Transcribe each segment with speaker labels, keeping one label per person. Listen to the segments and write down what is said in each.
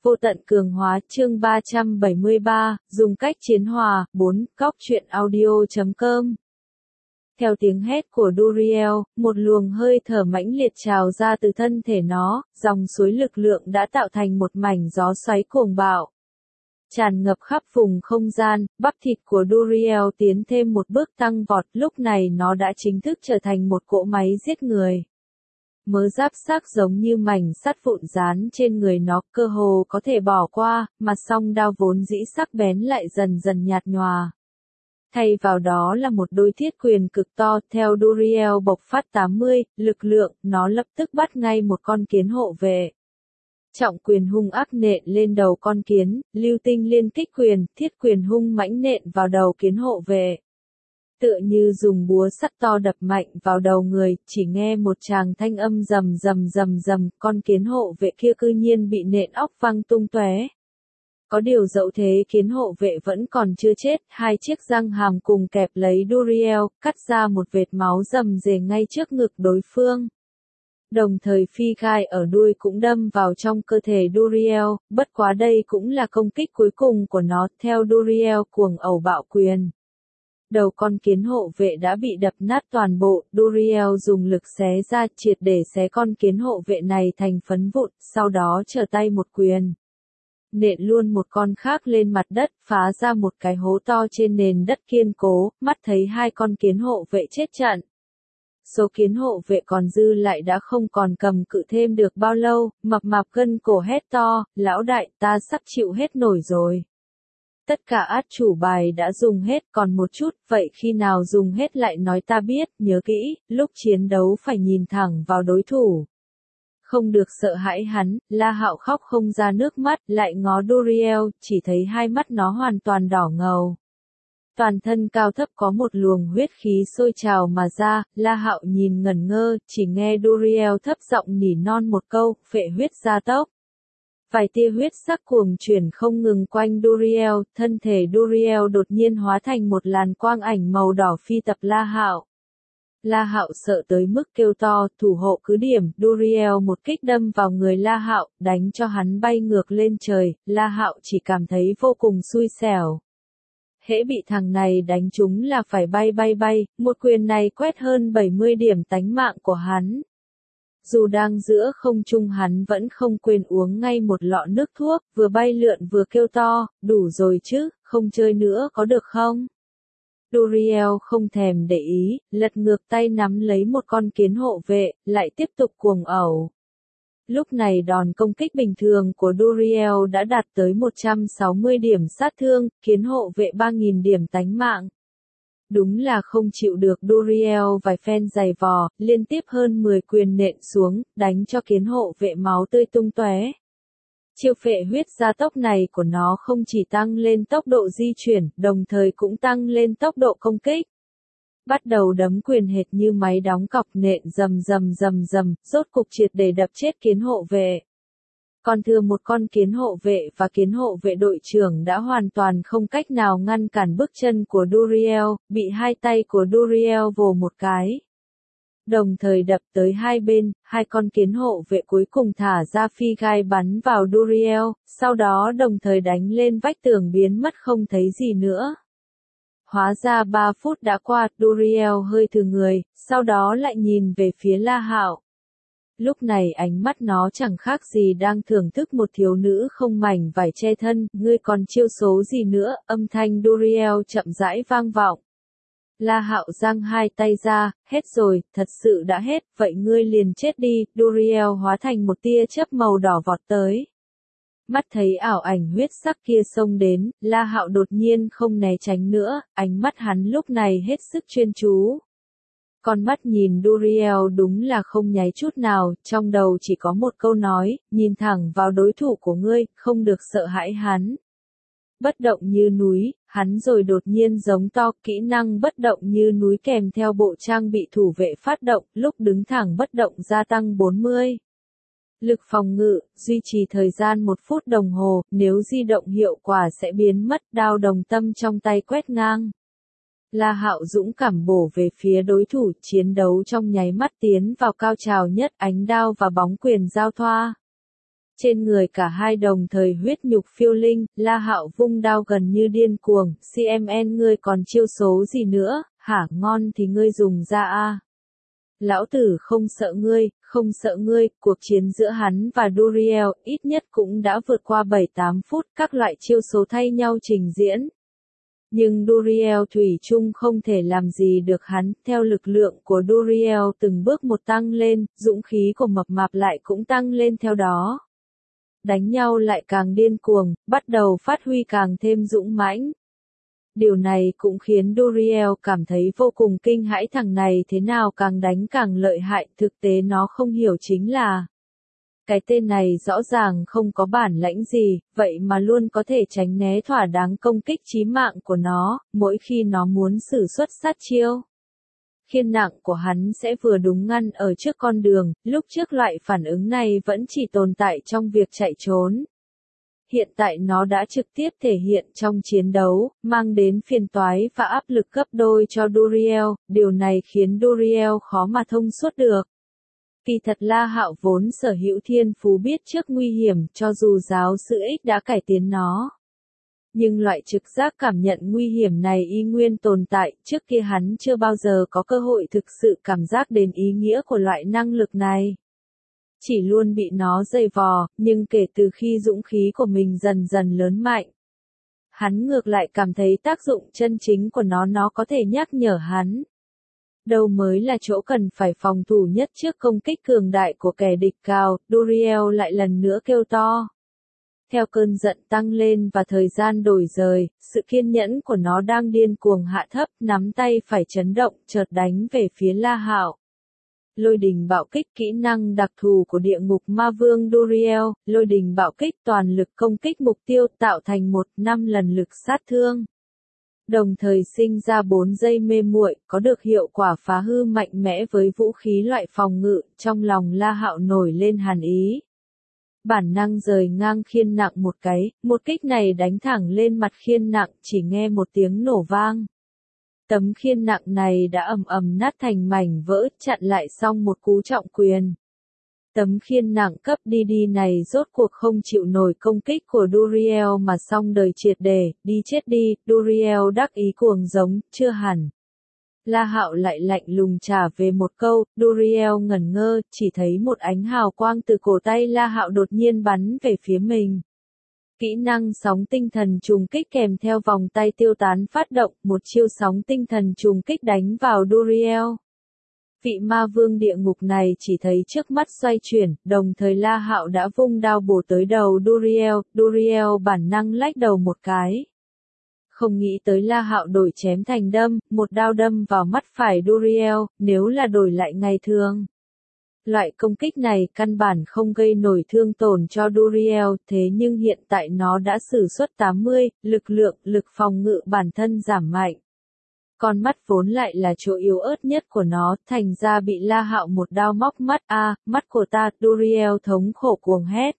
Speaker 1: Vô tận cường hóa chương 373, dùng cách chiến hòa, 4, góc truyện audio.com. Theo tiếng hét của Duriel, một luồng hơi thở mãnh liệt trào ra từ thân thể nó, dòng suối lực lượng đã tạo thành một mảnh gió xoáy cuồng bạo. Tràn ngập khắp vùng không gian, bắp thịt của Duriel tiến thêm một bước tăng vọt, lúc này nó đã chính thức trở thành một cỗ máy giết người. Mớ giáp xác giống như mảnh sắt vụn dán trên người nó, cơ hồ có thể bỏ qua, mà song đao vốn dĩ sắc bén lại dần dần nhạt nhòa. Thay vào đó là một đôi thiết quyền cực to, theo Duriel bộc phát 80, lực lượng, nó lập tức bắt ngay một con kiến hộ vệ. Trọng quyền hung ác nện lên đầu con kiến, lưu tinh liên kích quyền, thiết quyền hung mãnh nện vào đầu kiến hộ vệ. Tựa như dùng búa sắt to đập mạnh vào đầu người, chỉ nghe một tràng thanh âm rầm rầm rầm rầm, con kiến hộ vệ kia cư nhiên bị nện óc văng tung tóe. Có điều dẫu thế kiến hộ vệ vẫn còn chưa chết, hai chiếc răng hàm cùng kẹp lấy Duriel, cắt ra một vệt máu rầm rề ngay trước ngực đối phương. Đồng thời phi gai ở đuôi cũng đâm vào trong cơ thể Duriel, bất quá đây cũng là công kích cuối cùng của nó, theo Duriel cuồng ẩu bạo quyền. Đầu con kiến hộ vệ đã bị đập nát toàn bộ, Duriel dùng lực xé ra triệt để xé con kiến hộ vệ này thành phấn vụn, sau đó trở tay một quyền. Nện luôn một con khác lên mặt đất, phá ra một cái hố to trên nền đất kiên cố, mắt thấy hai con kiến hộ vệ chết trận. Số kiến hộ vệ còn dư lại đã không còn cầm cự thêm được bao lâu, mập mạp gân cổ hét to, lão đại ta sắp chịu hết nổi rồi. Tất cả át chủ bài đã dùng hết, còn một chút, vậy khi nào dùng hết lại nói ta biết, nhớ kỹ, lúc chiến đấu phải nhìn thẳng vào đối thủ. Không được sợ hãi hắn, La Hạo khóc không ra nước mắt, lại ngó Duriel, chỉ thấy hai mắt nó hoàn toàn đỏ ngầu. Toàn thân cao thấp có một luồng huyết khí sôi trào mà ra, La Hạo nhìn ngẩn ngơ, chỉ nghe Duriel thấp giọng nỉ non một câu, phệ huyết gia tốc. Vài tia huyết sắc cuồng chuyển không ngừng quanh Duriel, thân thể Duriel đột nhiên hóa thành một làn quang ảnh màu đỏ phi tập La Hạo. La Hạo sợ tới mức kêu to, thủ hộ cứ điểm, Duriel một kích đâm vào người La Hạo, đánh cho hắn bay ngược lên trời, La Hạo chỉ cảm thấy vô cùng xui xẻo. Hễ bị thằng này đánh trúng là phải bay, một quyền này quét hơn 70 điểm tánh mạng của hắn. Dù đang giữa không trung hắn vẫn không quên uống ngay một lọ nước thuốc, vừa bay lượn vừa kêu to, đủ rồi chứ, không chơi nữa có được không? Duriel không thèm để ý, lật ngược tay nắm lấy một con kiến hộ vệ, lại tiếp tục cuồng ẩu. Lúc này đòn công kích bình thường của Duriel đã đạt tới 160 điểm sát thương, kiến hộ vệ 3.000 điểm tánh mạng. Đúng là không chịu được Duriel vài phen giày vò, liên tiếp hơn 10 quyền nện xuống, đánh cho kiến hộ vệ máu tươi tung tóe. Chiêu phệ huyết gia tốc này của nó không chỉ tăng lên tốc độ di chuyển, đồng thời cũng tăng lên tốc độ công kích. Bắt đầu đấm quyền hệt như máy đóng cọc nện rầm rầm rầm rầm, rốt cục triệt để đập chết kiến hộ vệ. Còn thừa một con kiến hộ vệ và kiến hộ vệ đội trưởng đã hoàn toàn không cách nào ngăn cản bước chân của Duriel, bị hai tay của Duriel vồ một cái. Đồng thời đập tới hai bên, hai con kiến hộ vệ cuối cùng thả ra phi gai bắn vào Duriel, sau đó đồng thời đánh lên vách tường biến mất không thấy gì nữa. Hóa ra 3 phút đã qua, Duriel hơi thừ người, sau đó lại nhìn về phía La Hạo. Lúc này ánh mắt nó chẳng khác gì đang thưởng thức một thiếu nữ không mảnh vải che thân, ngươi còn chiêu số gì nữa, âm thanh Duriel chậm rãi vang vọng. La Hạo giang hai tay ra, hết rồi, thật sự đã hết, vậy ngươi liền chết đi, Duriel hóa thành một tia chớp màu đỏ vọt tới. Mắt thấy ảo ảnh huyết sắc kia xông đến, La Hạo đột nhiên không né tránh nữa, ánh mắt hắn lúc này hết sức chuyên chú. Con mắt nhìn Duriel đúng là không nháy chút nào, trong đầu chỉ có một câu nói, nhìn thẳng vào đối thủ của ngươi, không được sợ hãi hắn. Bất động như núi, hắn rồi đột nhiên giống to, kỹ năng bất động như núi kèm theo bộ trang bị thủ vệ phát động, lúc đứng thẳng bất động gia tăng 40. Lực phòng ngự, duy trì thời gian 1 phút đồng hồ, nếu di động hiệu quả sẽ biến mất, đao đồng tâm trong tay quét ngang. La Hạo dũng cảm bổ về phía đối thủ, chiến đấu trong nháy mắt tiến vào cao trào nhất, ánh đao và bóng quyền giao thoa. Trên người cả hai đồng thời huyết nhục phiêu linh, La Hạo vung đao gần như điên cuồng, CMN ngươi còn chiêu số gì nữa, hả ngon thì ngươi dùng ra a. Lão tử không sợ ngươi, cuộc chiến giữa hắn và Duriel ít nhất cũng đã vượt qua 7-8 phút, các loại chiêu số thay nhau trình diễn. Nhưng Duriel thủy chung không thể làm gì được hắn, theo lực lượng của Duriel từng bước một tăng lên, dũng khí của mập mạp lại cũng tăng lên theo đó. Đánh nhau lại càng điên cuồng, bắt đầu phát huy càng thêm dũng mãnh. Điều này cũng khiến Duriel cảm thấy vô cùng kinh hãi, thằng này thế nào càng đánh càng lợi hại, thực tế nó không hiểu chính là cái tên này rõ ràng không có bản lãnh gì, vậy mà luôn có thể tránh né thỏa đáng công kích chí mạng của nó, mỗi khi nó muốn sử xuất sát chiêu. Khiên nặng của hắn sẽ vừa đúng ngăn ở trước con đường, lúc trước loại phản ứng này vẫn chỉ tồn tại trong việc chạy trốn. Hiện tại nó đã trực tiếp thể hiện trong chiến đấu, mang đến phiền toái và áp lực gấp đôi cho Duriel, điều này khiến Duriel khó mà thông suốt được. Kỳ thật La Hạo vốn sở hữu thiên phú biết trước nguy hiểm, cho dù giáo sư X đã cải tiến nó. Nhưng loại trực giác cảm nhận nguy hiểm này y nguyên tồn tại, trước kia hắn chưa bao giờ có cơ hội thực sự cảm giác đến ý nghĩa của loại năng lực này. Chỉ luôn bị nó dày vò, nhưng kể từ khi dũng khí của mình dần dần lớn mạnh, hắn ngược lại cảm thấy tác dụng chân chính của nó có thể nhắc nhở hắn. Đâu mới là chỗ cần phải phòng thủ nhất trước công kích cường đại của kẻ địch cao, Duriel lại lần nữa kêu to. Theo cơn giận tăng lên và thời gian đổi dời, sự kiên nhẫn của nó đang điên cuồng hạ thấp, nắm tay phải chấn động, chợt đánh về phía La Hạo. Lôi đình bạo kích, kỹ năng đặc thù của địa ngục ma vương Duriel, lôi đình bạo kích toàn lực công kích mục tiêu, tạo thành 1-5 lần lực sát thương. Đồng thời sinh ra 4 giây mê muội, có được hiệu quả phá hư mạnh mẽ với vũ khí loại phòng ngự, trong lòng La Hạo nổi lên hàn ý. Bản năng rời ngang khiên nặng một cái, một kích này đánh thẳng lên mặt khiên nặng, chỉ nghe một tiếng nổ vang. Tấm khiên nặng này đã ầm ầm nát thành mảnh vỡ, chặn lại xong một cú trọng quyền. Tấm khiên nặng cấp DD này rốt cuộc không chịu nổi công kích của Duriel mà xong đời triệt để, đi chết đi, Duriel đắc ý cuồng giống, chưa hẳn. La Hạo lại lạnh lùng trả về một câu, Duriel ngẩn ngơ, chỉ thấy một ánh hào quang từ cổ tay La Hạo đột nhiên bắn về phía mình. Kỹ năng sóng tinh thần trùng kích kèm theo vòng tay tiêu tán phát động, một chiêu sóng tinh thần trùng kích đánh vào Duriel. Vị ma vương địa ngục này chỉ thấy trước mắt xoay chuyển, đồng thời La Hạo đã vung đao bổ tới đầu Duriel bản năng lách đầu một cái. Không nghĩ tới La Hạo đổi chém thành đâm, một đao đâm vào mắt phải Duriel, nếu là đổi lại ngày thường. Loại công kích này căn bản không gây nổi thương tổn cho Duriel, thế nhưng hiện tại nó đã sử xuất 80, lực phòng ngự bản thân giảm mạnh. Con mắt vốn lại là chỗ yếu ớt nhất của nó, thành ra bị La Hạo một đao móc mắt, mắt của ta, Duriel thống khổ cuồng hét.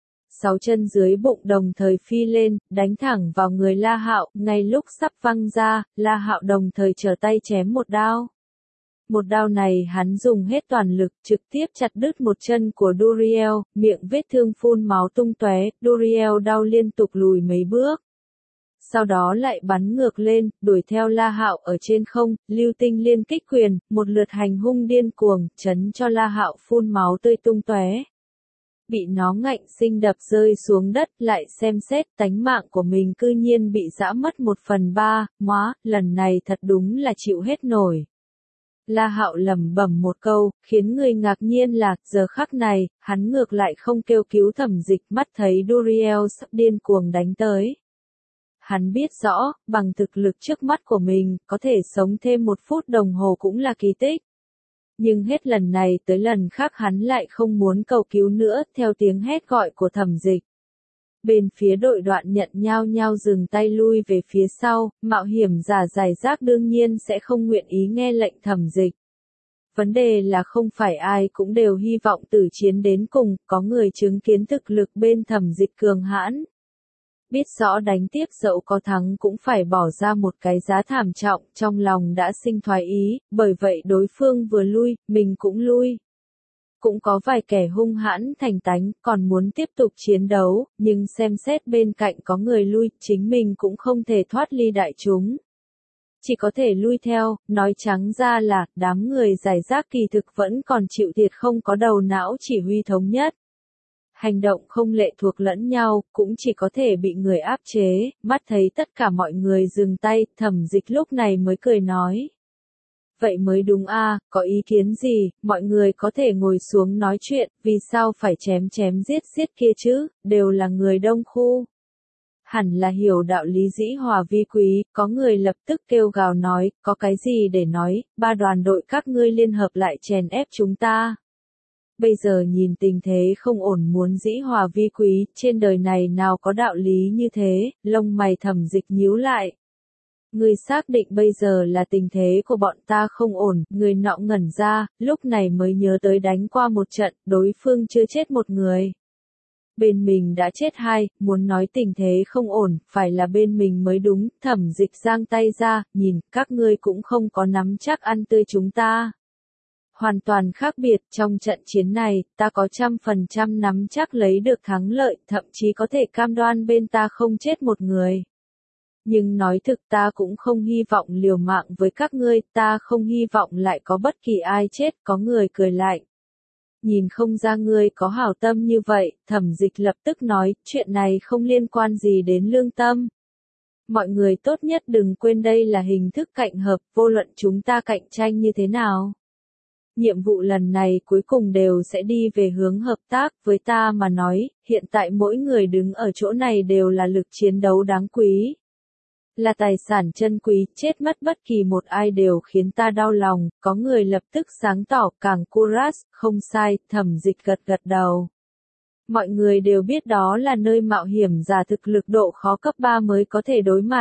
Speaker 1: 6 chân dưới bụng đồng thời phi lên, đánh thẳng vào người La Hạo, ngay lúc sắp văng ra, La Hạo đồng thời trở tay chém một đao. Một đao này hắn dùng hết toàn lực, trực tiếp chặt đứt một chân của Duriel, miệng vết thương phun máu tung tóe, Duriel đau liên tục lùi mấy bước. Sau đó lại bắn ngược lên, đuổi theo La Hạo ở trên không, lưu tinh liên kích quyền, một lượt hành hung điên cuồng, chấn cho La Hạo phun máu tươi tung tóe. Bị nó ngạnh sinh đập rơi xuống đất, lại xem xét tánh mạng của mình cư nhiên bị giã mất 1/3, lần này thật đúng là chịu hết nổi. La Hạo lẩm bẩm một câu, khiến người ngạc nhiên là, giờ khắc này, hắn ngược lại không kêu cứu Thẩm Dịch, mắt thấy Duriel sắp điên cuồng đánh tới. Hắn biết rõ, bằng thực lực trước mắt của mình, có thể sống thêm 1 phút đồng hồ cũng là kỳ tích. Nhưng hết lần này tới lần khác hắn lại không muốn cầu cứu nữa, theo tiếng hét gọi của Thẩm Dịch. Bên phía đội đoạn nhận nhau dừng tay lui về phía sau, mạo hiểm giả giải rác đương nhiên sẽ không nguyện ý nghe lệnh Thẩm Dịch. Vấn đề là không phải ai cũng đều hy vọng tử chiến đến cùng, có người chứng kiến thực lực bên Thẩm Dịch cường hãn. Biết rõ đánh tiếp dẫu có thắng cũng phải bỏ ra một cái giá thảm trọng, trong lòng đã sinh thoái ý, bởi vậy đối phương vừa lui, mình cũng lui. Cũng có vài kẻ hung hãn thành tánh, còn muốn tiếp tục chiến đấu, nhưng xem xét bên cạnh có người lui, chính mình cũng không thể thoát ly đại chúng. Chỉ có thể lui theo, nói trắng ra là, đám người giải rác kỳ thực vẫn còn chịu thiệt không có đầu não chỉ huy thống nhất. Hành động không lệ thuộc lẫn nhau, cũng chỉ có thể bị người áp chế, mắt thấy tất cả mọi người dừng tay, Thẩm Dịch lúc này mới cười nói. Vậy mới đúng a, có ý kiến gì, mọi người có thể ngồi xuống nói chuyện, vì sao phải chém chém giết giết kia chứ, đều là người đông khu. Hẳn là hiểu đạo lý dĩ hòa vi quý, có người lập tức kêu gào nói, có cái gì để nói, ba đoàn đội các ngươi liên hợp lại chèn ép chúng ta. Bây giờ nhìn tình thế không ổn muốn dĩ hòa vi quý, trên đời này nào có đạo lý như thế, lông mày Thẩm Dịch nhíu lại. Ngươi xác định bây giờ là tình thế của bọn ta không ổn, người nọ ngẩn ra, lúc này mới nhớ tới đánh qua một trận, đối phương chưa chết một người. Bên mình đã chết hai, muốn nói tình thế không ổn, phải là bên mình mới đúng, Thẩm Dịch giang tay ra, nhìn, các ngươi cũng không có nắm chắc ăn tươi chúng ta. Hoàn toàn khác biệt, trong trận chiến này, ta có 100% nắm chắc lấy được thắng lợi, thậm chí có thể cam đoan bên ta không chết một người. Nhưng nói thực ta cũng không hy vọng liều mạng với các ngươi, ta không hy vọng lại có bất kỳ ai chết, có người cười lại. Nhìn không ra ngươi có hảo tâm như vậy, Thẩm Dịch lập tức nói, chuyện này không liên quan gì đến lương tâm. Mọi người tốt nhất đừng quên đây là hình thức cạnh hợp, vô luận chúng ta cạnh tranh như thế nào. Nhiệm vụ lần này cuối cùng đều sẽ đi về hướng hợp tác, với ta mà nói, hiện tại mỗi người đứng ở chỗ này đều là lực chiến đấu đáng quý. Là tài sản chân quý, chết mất bất kỳ một ai đều khiến ta đau lòng, có người lập tức sáng tỏ, càng Kuras, không sai, Thẩm Dịch gật gật đầu. Mọi người đều biết đó là nơi mạo hiểm giả thực lực độ khó cấp 3 mới có thể đối mặt.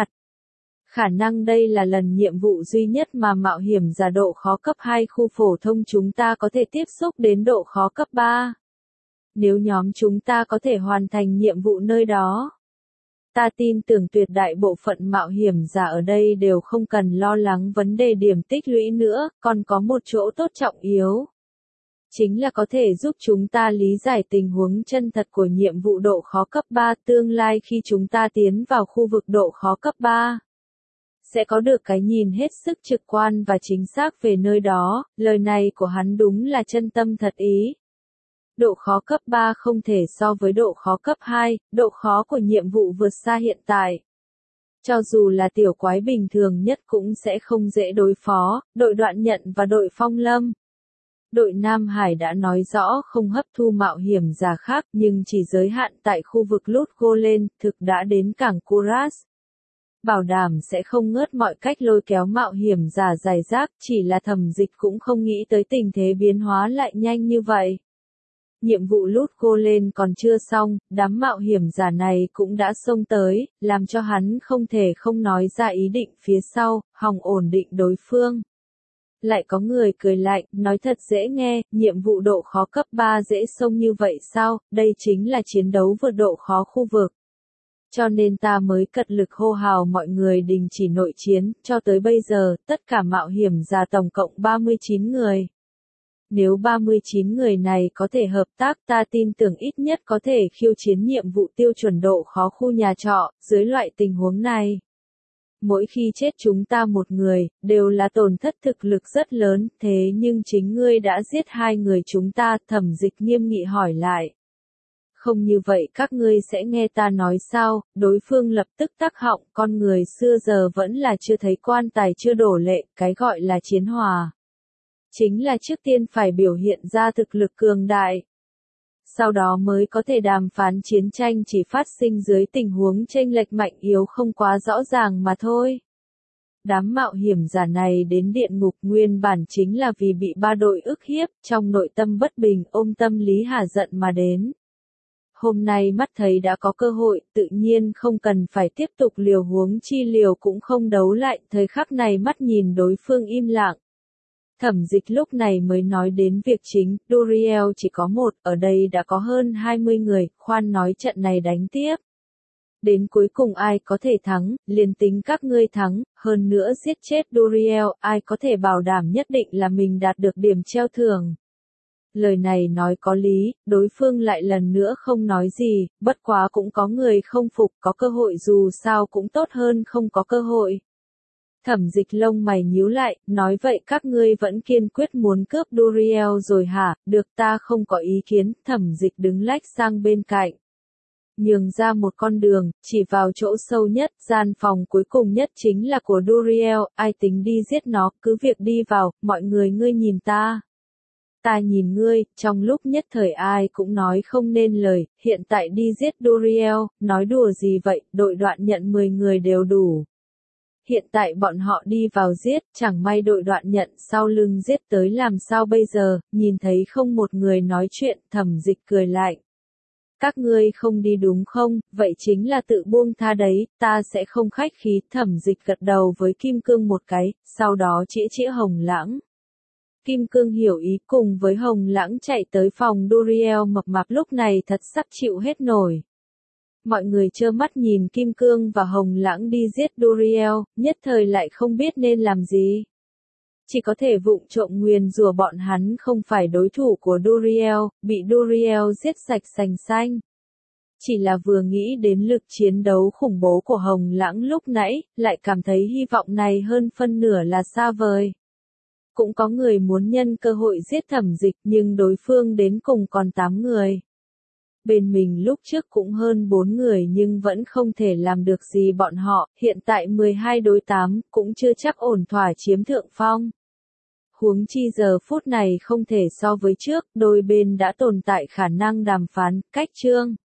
Speaker 1: Khả năng đây là lần nhiệm vụ duy nhất mà mạo hiểm giả độ khó cấp 2 khu phổ thông chúng ta có thể tiếp xúc đến độ khó cấp 3. Nếu nhóm chúng ta có thể hoàn thành nhiệm vụ nơi đó, ta tin tưởng tuyệt đại bộ phận mạo hiểm giả ở đây đều không cần lo lắng vấn đề điểm tích lũy nữa, còn có một chỗ tốt trọng yếu. Chính là có thể giúp chúng ta lý giải tình huống chân thật của nhiệm vụ độ khó cấp 3 tương lai khi chúng ta tiến vào khu vực độ khó cấp 3. Sẽ có được cái nhìn hết sức trực quan và chính xác về nơi đó, lời này của hắn đúng là chân tâm thật ý. Độ khó cấp 3 không thể so với độ khó cấp 2, độ khó của nhiệm vụ vượt xa hiện tại. Cho dù là tiểu quái bình thường nhất cũng sẽ không dễ đối phó, đội Đoạn Nhận và đội Phong Lâm. Đội Nam Hải đã nói rõ không hấp thu mạo hiểm giả khác nhưng chỉ giới hạn tại khu vực Lút Golen, thực đã đến cảng Kuras. Bảo đảm sẽ không ngớt mọi cách lôi kéo mạo hiểm giả giải rác, chỉ là Thẩm Dịch cũng không nghĩ tới tình thế biến hóa lại nhanh như vậy. Nhiệm vụ Lút Golen còn chưa xong, đám mạo hiểm giả này cũng đã xông tới, làm cho hắn không thể không nói ra ý định phía sau, hòng ổn định đối phương. Lại có người cười lạnh, nói thật dễ nghe, nhiệm vụ độ khó cấp 3 dễ xông như vậy sao, đây chính là chiến đấu vượt độ khó khu vực. Cho nên ta mới cật lực hô hào mọi người đình chỉ nội chiến, cho tới bây giờ, tất cả mạo hiểm giả tổng cộng 39 người. Nếu 39 người này có thể hợp tác ta tin tưởng ít nhất có thể khiêu chiến nhiệm vụ tiêu chuẩn độ khó khu nhà trọ, dưới loại tình huống này. Mỗi khi chết chúng ta một người, đều là tổn thất thực lực rất lớn, thế nhưng chính ngươi đã giết hai người chúng ta, Thẩm Dịch nghiêm nghị hỏi lại. Không như vậy các ngươi sẽ nghe ta nói sao, đối phương lập tức tắc họng, con người xưa giờ vẫn là chưa thấy quan tài chưa đổ lệ, cái gọi là chiến hòa. Chính là trước tiên phải biểu hiện ra thực lực cường đại. Sau đó mới có thể đàm phán chiến tranh chỉ phát sinh dưới tình huống chênh lệch mạnh yếu không quá rõ ràng mà thôi. Đám mạo hiểm giả này đến địa ngục nguyên bản chính là vì bị ba đội ức hiếp, trong nội tâm bất bình ôm tâm lý hả giận mà đến. Hôm nay mắt thấy đã có cơ hội, tự nhiên không cần phải tiếp tục liều huống chi liều cũng không đấu lại, thời khắc này mắt nhìn đối phương im lặng. Thẩm Dịch lúc này mới nói đến việc chính, Duriel chỉ có một, ở đây đã có hơn 20 người, khoan nói trận này đánh tiếp. Đến cuối cùng ai có thể thắng, liền tính các ngươi thắng, hơn nữa giết chết Duriel, ai có thể bảo đảm nhất định là mình đạt được điểm treo thưởng. Lời này nói có lý, đối phương lại lần nữa không nói gì, bất quá cũng có người không phục, có cơ hội dù sao cũng tốt hơn không có cơ hội. Thẩm Dịch lông mày nhíu lại, nói vậy các ngươi vẫn kiên quyết muốn cướp Duriel rồi hả, được ta không có ý kiến, Thẩm Dịch đứng lách sang bên cạnh. Nhường ra một con đường, chỉ vào chỗ sâu nhất, gian phòng cuối cùng nhất chính là của Duriel, ai tính đi giết nó, cứ việc đi vào, mọi người ngươi nhìn ta. Ta nhìn ngươi, trong lúc nhất thời ai cũng nói không nên lời, hiện tại đi giết Duriel, nói đùa gì vậy, đội đoạn nhận 10 người đều đủ. Hiện tại bọn họ đi vào giết, chẳng may đội đoạn nhận sau lưng giết tới làm sao bây giờ, nhìn thấy không một người nói chuyện, Thẩm Dịch cười lạnh. Các ngươi không đi đúng không, vậy chính là tự buông tha đấy, ta sẽ không khách khí, Thẩm Dịch gật đầu với Kim Cương một cái, sau đó chĩa Hồng Lãng. Kim Cương hiểu ý cùng với Hồng Lãng chạy tới phòng Duriel mập mạp lúc này thật sắp chịu hết nổi. Mọi người trơ mắt nhìn Kim Cương và Hồng Lãng đi giết Duriel, nhất thời lại không biết nên làm gì. Chỉ có thể vụng trộm nguyền rủa bọn hắn không phải đối thủ của Duriel, bị Duriel giết sạch sành xanh. Chỉ là vừa nghĩ đến lực chiến đấu khủng bố của Hồng Lãng lúc nãy, lại cảm thấy hy vọng này hơn phân nửa là xa vời. Cũng có người muốn nhân cơ hội giết Thẩm Dịch nhưng đối phương đến cùng còn 8 người. Bên mình lúc trước cũng hơn 4 người nhưng vẫn không thể làm được gì bọn họ, hiện tại 12 đối 8 cũng chưa chắc ổn thỏa chiếm thượng phong. Huống chi giờ phút này không thể so với trước, đôi bên đã tồn tại khả năng đàm phán, cách chương.